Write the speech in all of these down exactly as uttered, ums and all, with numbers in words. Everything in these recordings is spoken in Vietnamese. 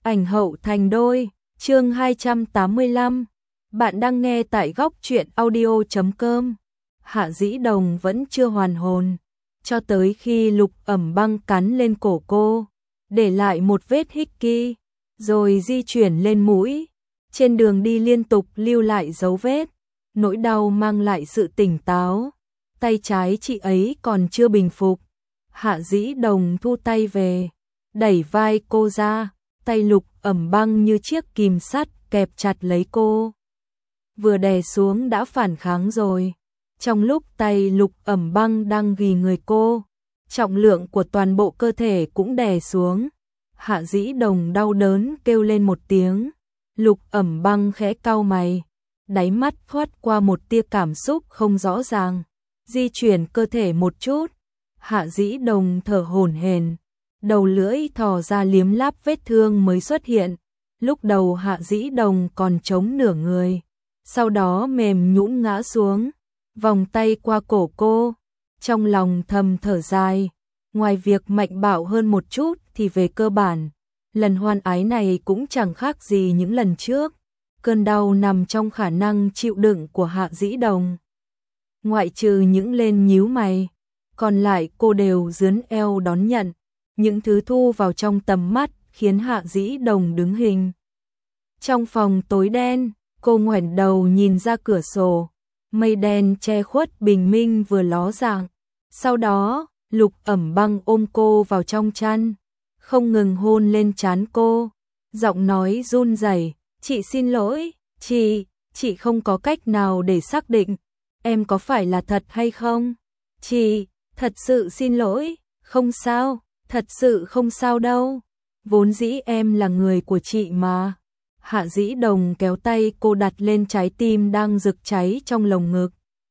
Ảnh hậu thành đôi, chương hai trăm tám mươi lăm. Bạn đang nghe tại góc truyện audio chấm com. Hạ Dĩ Đồng vẫn chưa hoàn hồn, cho tới khi Lục Ẩm Băng cắn lên cổ cô, để lại một vết hickey, rồi di chuyển lên mũi. Trên đường đi liên tục lưu lại dấu vết, nỗi đau mang lại sự tỉnh táo. Tay trái chị ấy còn chưa bình phục. Hạ Dĩ Đồng thu tay về, đẩy vai cô ra, tay Lục Ẩm Băng như chiếc kìm sắt kẹp chặt lấy cô. Vừa đè xuống đã phản kháng rồi. Trong lúc tay Lục Ẩm Băng đang ghì người cô, trọng lượng của toàn bộ cơ thể cũng đè xuống. Hạ Dĩ Đồng đau đớn kêu lên một tiếng. Lục Ẩm Băng khẽ cau mày, đáy mắt thoát qua một tia cảm xúc không rõ ràng, di chuyển cơ thể một chút. Hạ Dĩ Đồng thở hổn hển, đầu lưỡi thò ra liếm láp vết thương mới xuất hiện. Lúc đầu Hạ Dĩ Đồng còn chống nửa người, sau đó mềm nhũn ngã xuống, vòng tay qua cổ cô, trong lòng thầm thở dài. Ngoài việc mạnh bạo hơn một chút thì về cơ bản, lần hoan ái này cũng chẳng khác gì những lần trước. Cơn đau nằm trong khả năng chịu đựng của Hạ Dĩ Đồng. Ngoại trừ những lên nhíu mày, còn lại cô đều dướn eo đón nhận. Những thứ thu vào trong tầm mắt khiến Hạ Dĩ Đồng đứng hình. Trong phòng tối đen, cô ngoảnh đầu nhìn ra cửa sổ, mây đen che khuất bình minh vừa ló dạng. Sau đó, Lục Ẩm Băng ôm cô vào trong chăn, không ngừng hôn lên trán cô, giọng nói run rẩy, "Chị xin lỗi, chị, chị không có cách nào để xác định em có phải là thật hay không. Chị, thật sự xin lỗi, không sao, thật sự không sao đâu. Vốn dĩ em là người của chị mà." Hạ Dĩ Đồng kéo tay cô đặt lên trái tim đang rực cháy trong lồng ngực.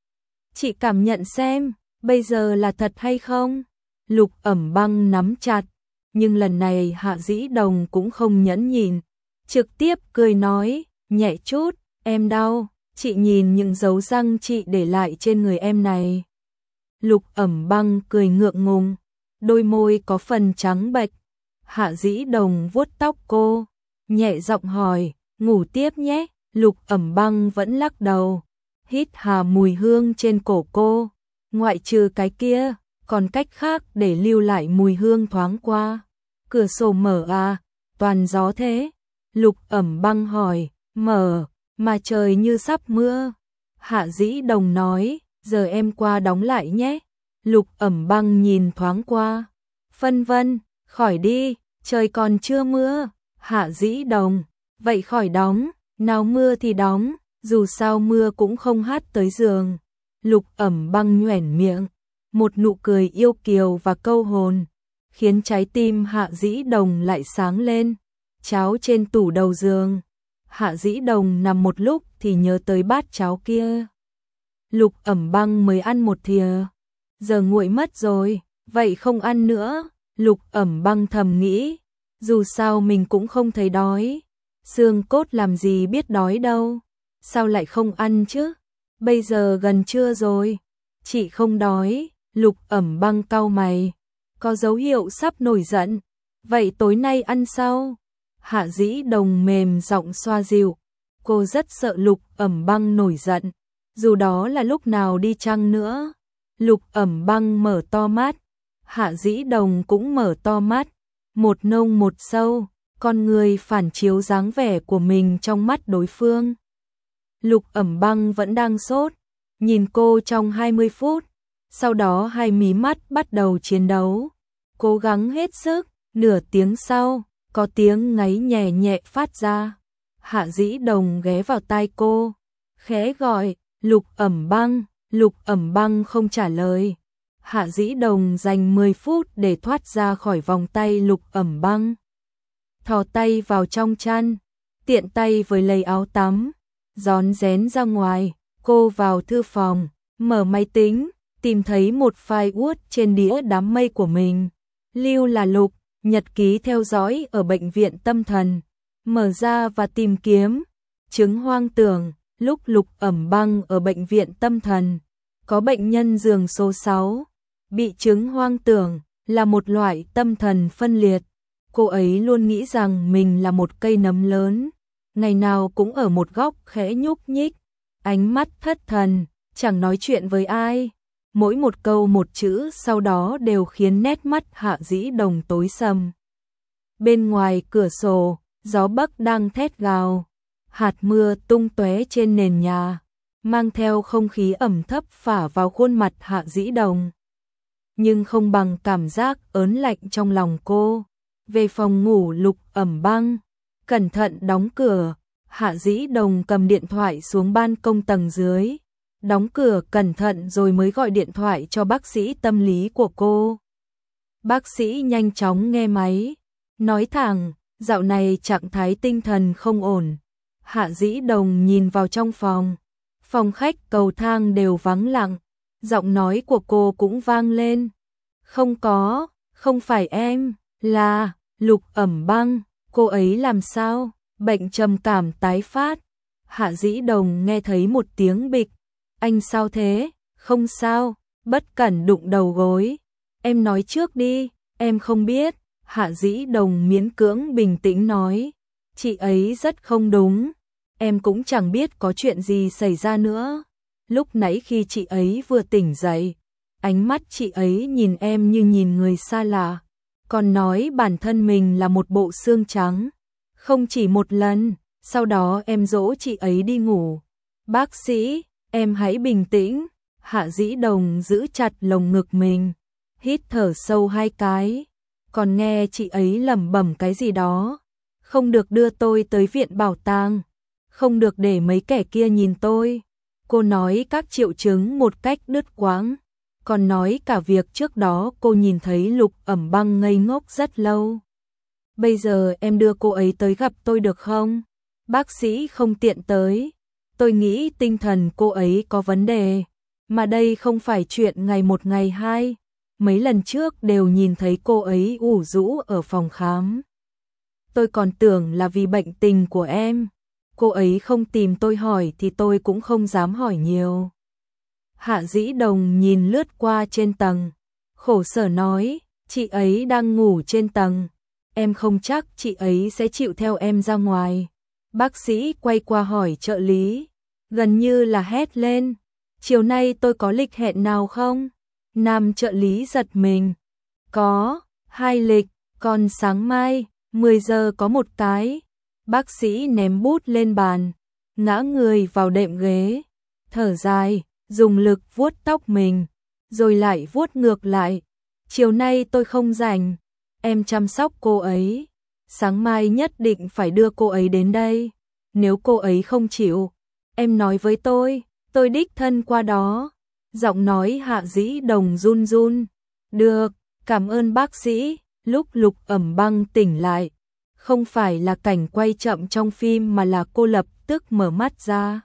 "Chị cảm nhận xem, bây giờ là thật hay không?" Lục Ẩm Băng nắm chặt, nhưng lần này Hạ Dĩ Đồng cũng không nhẫn nhịn, trực tiếp cười nói, "Nhẹ chút, em đau, chị nhìn những dấu răng chị để lại trên người em này." Lục Ẩm Băng cười ngượng ngùng, đôi môi có phần trắng bệch. Hạ Dĩ Đồng vuốt tóc cô, nhẹ giọng hỏi, "Ngủ tiếp nhé." Lục Ẩm Băng vẫn lắc đầu, hít hà mùi hương trên cổ cô, ngoại trừ cái kia, còn cách khác để lưu lại mùi hương thoáng qua. "Cửa sổ mở à, toàn gió thế?" Lục Ẩm Băng hỏi. "Mở, mà trời như sắp mưa." Hạ Dĩ Đồng nói, "Giờ em qua đóng lại nhé." Lục Ẩm Băng nhìn thoáng qua, phân vân, "Khỏi đi, trời còn chưa mưa." Hạ Dĩ Đồng, "Vậy khỏi đóng, nào mưa thì đóng, dù sao mưa cũng không hát tới giường." Lục Ẩm Băng nhoẻn miệng, một nụ cười yêu kiều và câu hồn, khiến trái tim Hạ Dĩ Đồng lại sáng lên. Cháo trên tủ đầu giường. Hạ Dĩ Đồng nằm một lúc thì nhớ tới bát cháo kia. Lục Ẩm Băng mới ăn một thìa, giờ nguội mất rồi, vậy không ăn nữa. Lục Ẩm Băng thầm nghĩ, dù sao mình cũng không thấy đói, xương cốt làm gì biết đói đâu, sao lại không ăn chứ? Bây giờ gần trưa rồi, chị không đói. Lục Ẩm Băng cau mày, có dấu hiệu sắp nổi giận. "Vậy tối nay ăn sau?" Hạ Dĩ Đồng mềm giọng xoa dịu, cô rất sợ Lục Ẩm Băng nổi giận, dù đó là lúc nào đi chăng nữa. Lục Ẩm Băng mở to mắt, Hạ Dĩ Đồng cũng mở to mắt, một nông một sâu, con người phản chiếu dáng vẻ của mình trong mắt đối phương. Lục Ẩm Băng vẫn đang sốt, nhìn cô trong hai mươi phút, sau đó hai mí mắt bắt đầu chiến đấu, cố gắng hết sức. Nửa tiếng sau, có tiếng ngáy nhẹ nhẹ phát ra. Hạ Dĩ Đồng ghé vào tai cô, khẽ gọi, "Lục Ẩm Băng." Lục Ẩm Băng không trả lời. Hạ Dĩ Đồng dành mười phút để thoát ra khỏi vòng tay Lục Ẩm Băng, thò tay vào trong chăn, tiện tay với lấy áo tắm, rón rén ra ngoài. Cô vào thư phòng, mở máy tính, tìm thấy một file Word trên đĩa đám mây của mình. Lưu là Lục, nhật ký theo dõi ở bệnh viện tâm thần. Mở ra và tìm kiếm chứng hoang tưởng. Lúc Lục Ẩm Băng ở bệnh viện tâm thần, có bệnh nhân giường số sáu bị chứng hoang tưởng, là một loại tâm thần phân liệt. Cô ấy luôn nghĩ rằng mình là một cây nấm lớn, ngày nào cũng ở một góc khẽ nhúc nhích, ánh mắt thất thần, chẳng nói chuyện với ai. Mỗi một câu một chữ sau đó đều khiến nét mắt Hạ Dĩ Đồng tối sầm. Bên ngoài cửa sổ, gió bắc đang thét gào, hạt mưa tung tóe trên nền nhà, mang theo không khí ẩm thấp phả vào khuôn mặt Hạ Dĩ Đồng. Nhưng không bằng cảm giác ớn lạnh trong lòng cô. Về phòng ngủ, Lục Ẩm Băng cẩn thận đóng cửa. Hạ Dĩ Đồng cầm điện thoại xuống ban công tầng dưới, đóng cửa cẩn thận rồi mới gọi điện thoại cho bác sĩ tâm lý của cô. Bác sĩ nhanh chóng nghe máy, nói thẳng, dạo này trạng thái tinh thần không ổn. Hạ Dĩ Đồng nhìn vào trong phòng, phòng khách cầu thang đều vắng lặng, giọng nói của cô cũng vang lên. Không có, không phải em, là Lục Ẩm Băng, cô ấy làm sao? Bệnh trầm cảm tái phát. Hạ Dĩ Đồng nghe thấy một tiếng bịch. Anh sao thế? Không sao, bất cẩn đụng đầu gối. Em nói trước đi, em không biết. Hạ Dĩ Đồng miễn cưỡng bình tĩnh nói. Chị ấy rất không đúng. Em cũng chẳng biết có chuyện gì xảy ra nữa. Lúc nãy khi chị ấy vừa tỉnh dậy, ánh mắt chị ấy nhìn em như nhìn người xa lạ, còn nói bản thân mình là một bộ xương trắng. Không chỉ một lần, sau đó em dỗ chị ấy đi ngủ. Bác sĩ, em hãy bình tĩnh. Hạ Dĩ Đồng giữ chặt lồng ngực mình, hít thở sâu hai cái, còn nghe chị ấy lẩm bẩm cái gì đó. Không được đưa tôi tới viện bảo tàng, không được để mấy kẻ kia nhìn tôi. Cô nói các triệu chứng một cách đứt quãng, còn nói cả việc trước đó cô nhìn thấy Lục Ẩm Băng ngây ngốc rất lâu. Bây giờ em đưa cô ấy tới gặp tôi được không? Bác sĩ không tiện tới. Tôi nghĩ tinh thần cô ấy có vấn đề, mà đây không phải chuyện ngày một ngày hai. Mấy lần trước đều nhìn thấy cô ấy ủ rũ ở phòng khám. Tôi còn tưởng là vì bệnh tình của em. Cô ấy không tìm tôi hỏi thì tôi cũng không dám hỏi nhiều. Hạ Dĩ Đồng nhìn lướt qua trên tầng, khổ sở nói, chị ấy đang ngủ trên tầng. Em không chắc chị ấy sẽ chịu theo em ra ngoài. Bác sĩ quay qua hỏi trợ lý, gần như là hét lên, chiều nay tôi có lịch hẹn nào không? Nam trợ lý giật mình, có, hai lịch, còn sáng mai, mười giờ có một cái. Bác sĩ ném bút lên bàn, ngã người vào đệm ghế, thở dài, dùng lực vuốt tóc mình, rồi lại vuốt ngược lại. Chiều nay tôi không rảnh, em chăm sóc cô ấy. Sáng mai nhất định phải đưa cô ấy đến đây. Nếu cô ấy không chịu, em nói với tôi, tôi đích thân qua đó. Giọng nói Hạ Dĩ Đồng run run. Được, cảm ơn bác sĩ. Lúc Lục Ẩm Băng tỉnh lại, không phải là cảnh quay chậm trong phim mà là cô lập tức mở mắt ra,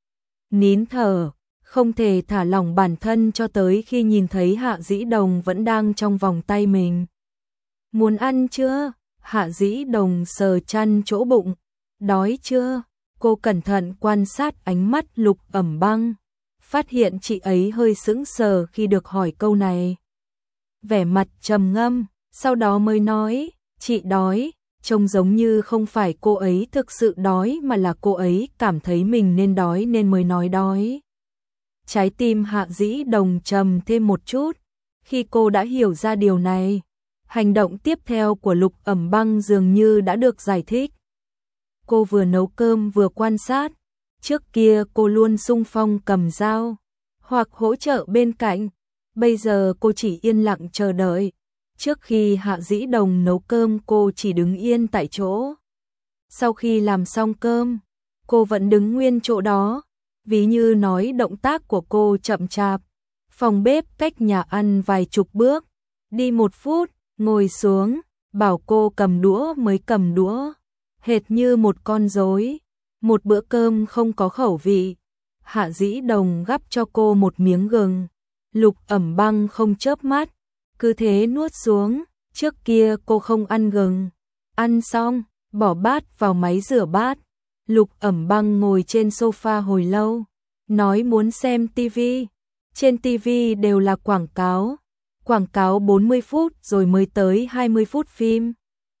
nín thở, không thể thả lỏng bản thân cho tới khi nhìn thấy Hạ Dĩ Đồng vẫn đang trong vòng tay mình. Muốn ăn chưa? Hạ Dĩ Đồng sờ chăn chỗ bụng. Đói chưa? Cô cẩn thận quan sát ánh mắt Lục Ẩm Băng, phát hiện chị ấy hơi sững sờ khi được hỏi câu này. Vẻ mặt trầm ngâm, sau đó mới nói, chị đói. Trông giống như không phải cô ấy thực sự đói mà là cô ấy cảm thấy mình nên đói nên mới nói đói. Trái tim Hạ Dĩ Đồng trầm thêm một chút khi cô đã hiểu ra điều này. Hành động tiếp theo của Lục Ẩm Băng dường như đã được giải thích. Cô vừa nấu cơm vừa quan sát. Trước kia cô luôn xung phong cầm dao hoặc hỗ trợ bên cạnh. Bây giờ cô chỉ yên lặng chờ đợi. Trước khi Hạ Dĩ Đồng nấu cơm cô chỉ đứng yên tại chỗ. Sau khi làm xong cơm, cô vẫn đứng nguyên chỗ đó. Ví như nói động tác của cô chậm chạp. Phòng bếp cách nhà ăn vài chục bước. Đi một phút, ngồi xuống, bảo cô cầm đũa mới cầm đũa. Hệt như một con rối. Một bữa cơm không có khẩu vị. Hạ Dĩ Đồng gắp cho cô một miếng gừng. Lục Ẩm Băng không chớp mắt, cứ thế nuốt xuống. Trước kia cô không ăn gừng. Ăn xong, bỏ bát vào máy rửa bát. Lục Ẩm Băng ngồi trên sofa hồi lâu, nói muốn xem tivi. Trên tivi đều là quảng cáo. Quảng cáo bốn mươi phút rồi mới tới hai mươi phút phim.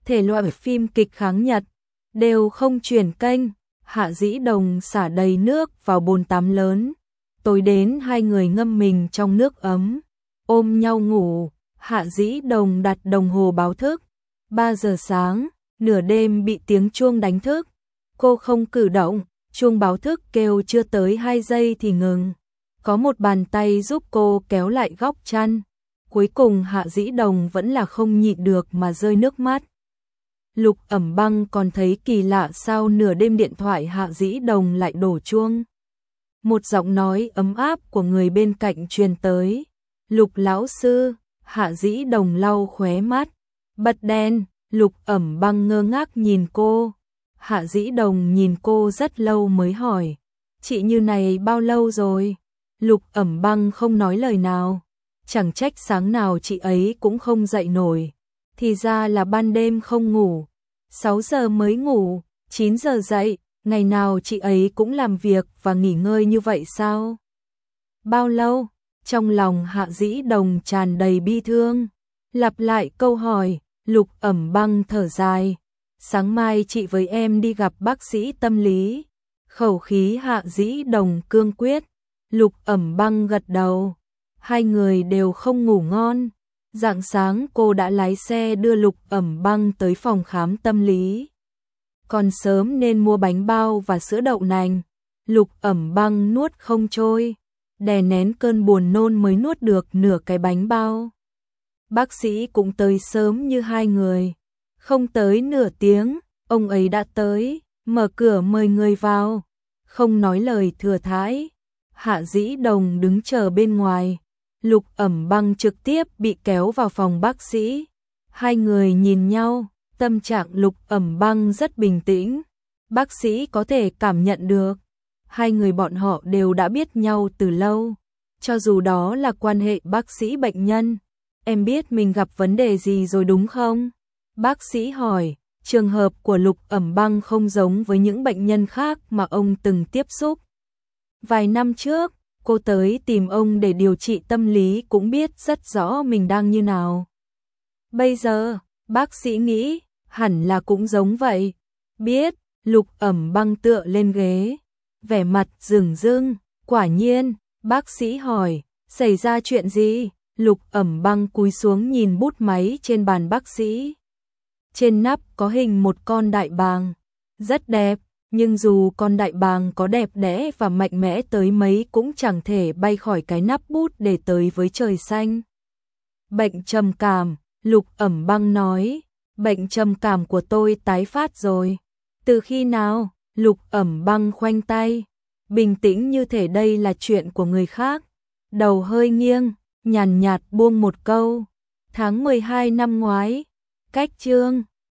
thể loại phim kịch kháng Nhật, đều không chuyển kênh. Hạ Dĩ Đồng xả đầy nước vào bồn tắm lớn. Tối đến hai người ngâm mình trong nước ấm, ôm nhau ngủ. Hạ Dĩ Đồng đặt đồng hồ báo thức. ba giờ sáng, nửa đêm bị tiếng chuông đánh thức. Cô không cử động, chuông báo thức kêu chưa tới hai giây thì ngừng. Có một bàn tay giúp cô kéo lại góc chăn. Cuối cùng Hạ Dĩ Đồng vẫn là không nhịn được mà rơi nước mắt. Lục Ẩm Băng còn thấy kỳ lạ sao nửa đêm điện thoại Hạ Dĩ Đồng lại đổ chuông. Một giọng nói ấm áp của người bên cạnh truyền tới. Lục lão sư. Hạ Dĩ Đồng lau khóe mắt. Bật đèn. Lục Ẩm Băng ngơ ngác nhìn cô. Hạ Dĩ Đồng nhìn cô rất lâu mới hỏi. Chị như này bao lâu rồi? Lục Ẩm Băng không nói lời nào. Chẳng trách sáng nào chị ấy cũng không dậy nổi. Thì ra là ban đêm không ngủ. sáu giờ mới ngủ, chín giờ dậy. Ngày nào chị ấy cũng làm việc và nghỉ ngơi như vậy sao? Bao lâu? Trong lòng Hạ Dĩ Đồng tràn đầy bi thương. Lặp lại câu hỏi, Lục Ẩm Băng thở dài. Sáng mai chị với em đi gặp bác sĩ tâm lý. Khẩu khí Hạ Dĩ Đồng cương quyết. Lục Ẩm Băng gật đầu. Hai người đều không ngủ ngon. Rạng sáng cô đã lái xe đưa Lục Ẩm Băng tới phòng khám tâm lý. Còn sớm nên mua bánh bao và sữa đậu nành. Lục Ẩm Băng nuốt không trôi, đè nén cơn buồn nôn mới nuốt được nửa cái bánh bao. Bác sĩ cũng tới sớm như hai người. Không tới nửa tiếng, ông ấy đã tới, mở cửa mời người vào. Không nói lời thừa thãi. Hạ Dĩ Đồng đứng chờ bên ngoài. Lục Ẩm Băng trực tiếp bị kéo vào phòng bác sĩ. Hai người nhìn nhau, tâm trạng Lục Ẩm Băng rất bình tĩnh. Bác sĩ có thể cảm nhận được. Hai người bọn họ đều đã biết nhau từ lâu. Cho dù đó là quan hệ bác sĩ bệnh nhân. Em biết mình gặp vấn đề gì rồi đúng không? Bác sĩ hỏi. Trường hợp của Lục Ẩm Băng không giống với những bệnh nhân khác mà ông từng tiếp xúc. Vài năm trước, cô tới tìm ông để điều trị tâm lý cũng biết rất rõ mình đang như nào. Bây giờ, bác sĩ nghĩ, hẳn là cũng giống vậy. Biết, Lục Ẩm Băng tựa lên ghế, vẻ mặt rừng rưng. Quả nhiên, bác sĩ hỏi, xảy ra chuyện gì? Lục Ẩm Băng cúi xuống nhìn bút máy trên bàn bác sĩ. Trên nắp có hình một con đại bàng, rất đẹp. Nhưng dù con đại bàng có đẹp đẽ và mạnh mẽ tới mấy cũng chẳng thể bay khỏi cái nắp bút để tới với trời xanh. Bệnh trầm cảm, Lục Ẩm Băng nói, bệnh trầm cảm của tôi tái phát rồi. Từ khi nào? Lục Ẩm Băng khoanh tay, bình tĩnh như thể đây là chuyện của người khác. Đầu hơi nghiêng, nhàn nhạt buông một câu. Tháng mười hai năm ngoái, cách chương